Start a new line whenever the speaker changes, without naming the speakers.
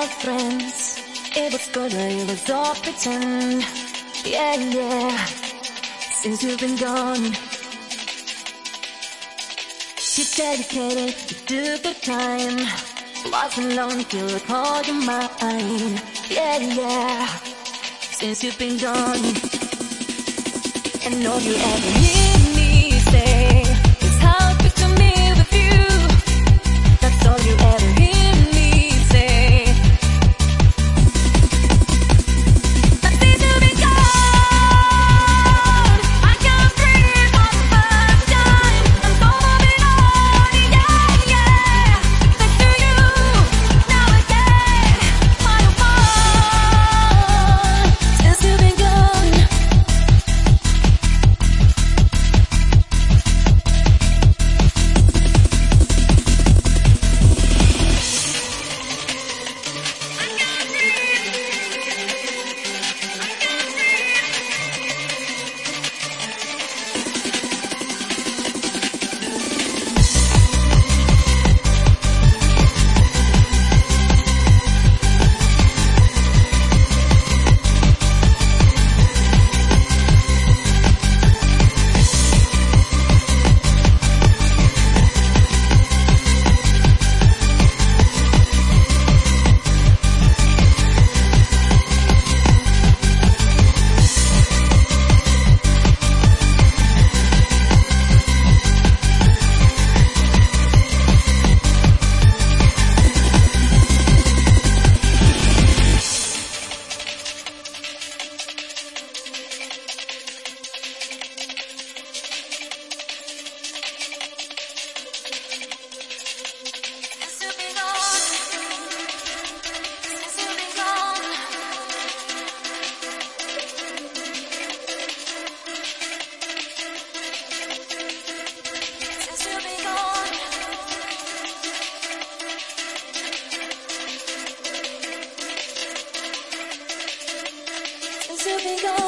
like friends. It was good, but it was all pretend. Yeah, yeah. Since you've been gone, you dedicated, you took the time. Was alone till I called you mine. Yeah, yeah. Since you've been gone, and all you ever hear me say is how good to me with you. That's all you ever hear me say. But since you've been gone, I can't breathe for the first time. I'm so moving on, yeah, yeah. Thanks to you, now I get my one. Since you've been gone. Since you've been gone.